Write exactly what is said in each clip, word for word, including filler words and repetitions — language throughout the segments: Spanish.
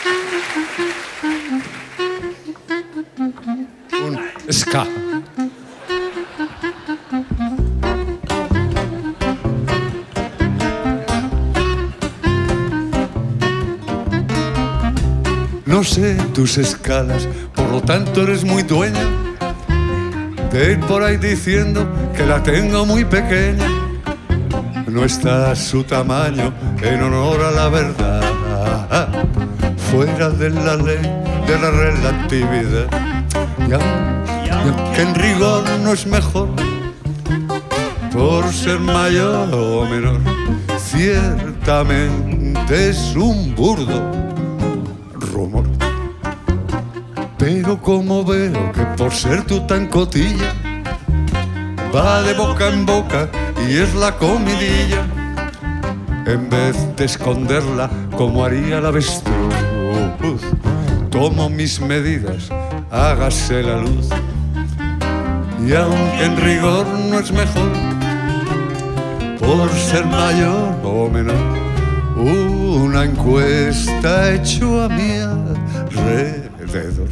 Un ska. No sé tus escalas, por lo tanto eres muy dueña de ir por ahí diciendo que la tengo muy pequeña. No está a su tamaño en honor a la verdad, fuera de la ley de la relatividad. Y aunque en rigor no es mejor por ser mayor o menor, ciertamente es un burdo rumor. Pero como veo que por ser tú tan cotilla va de boca en boca y es la comidilla, en vez de esconderla como haría la avestruz, tomo mis medidas, hágase la luz. Y aunque en rigor no es mejor por ser mayor o menor, una encuesta hecho a mi alrededor.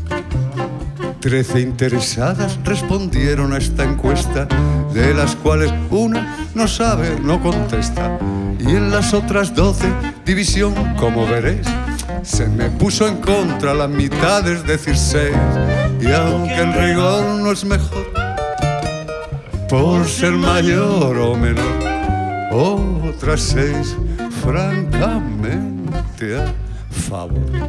Trece interesadas respondieron a esta encuesta, de las cuales una no sabe, no contesta. Y en las otras doce, división, como veréis, se me puso en contra la mitad, es decir, seis. Y aunque en rigor no es mejor por ser mayor o menor, otras seis francamente a favor.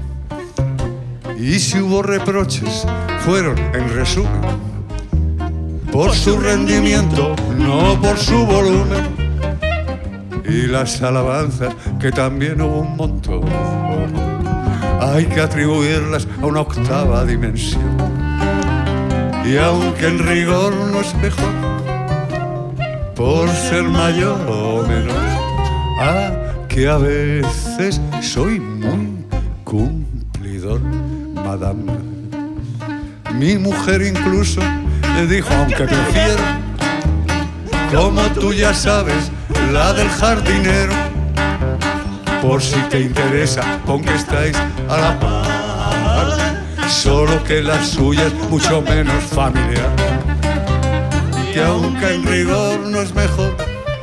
Y si hubo reproches, fueron, en resumen, por su rendimiento, no por su volumen. Y las alabanzas, que también hubo un montón, hay que atribuirlas a una octava dimensión. Y aunque en rigor no es mejor por ser mayor o menor, ah, que a veces soy muy cumplidor, madame. Mi mujer incluso le dijo, aunque prefiero, como tú ya sabes, la del jardinero, por si te interesa, con que estáis a la par, solo que la suya es mucho menos familiar. Que aunque en rigor no es mejor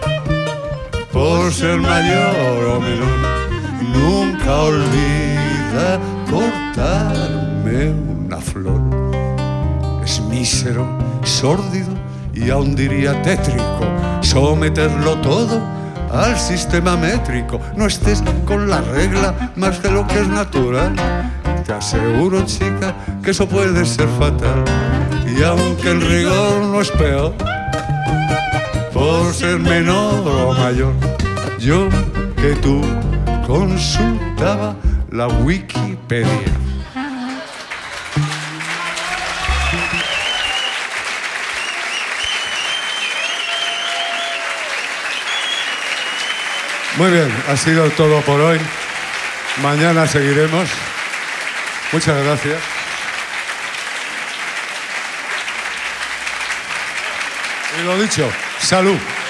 por ser mayor o menor, nunca olvida cortarme una flor. Es mísero, sórdido y aún diría tétrico someterlo todo al sistema métrico. No estés con la regla más de lo que es natural. Te aseguro, chica, que eso puede ser fatal. Y aunque en rigor no es peor por ser menor o mayor, yo que tú consultaba la Wikipedia. Muy bien, ha sido todo por hoy. Mañana seguiremos. Muchas gracias. Y lo dicho, salud.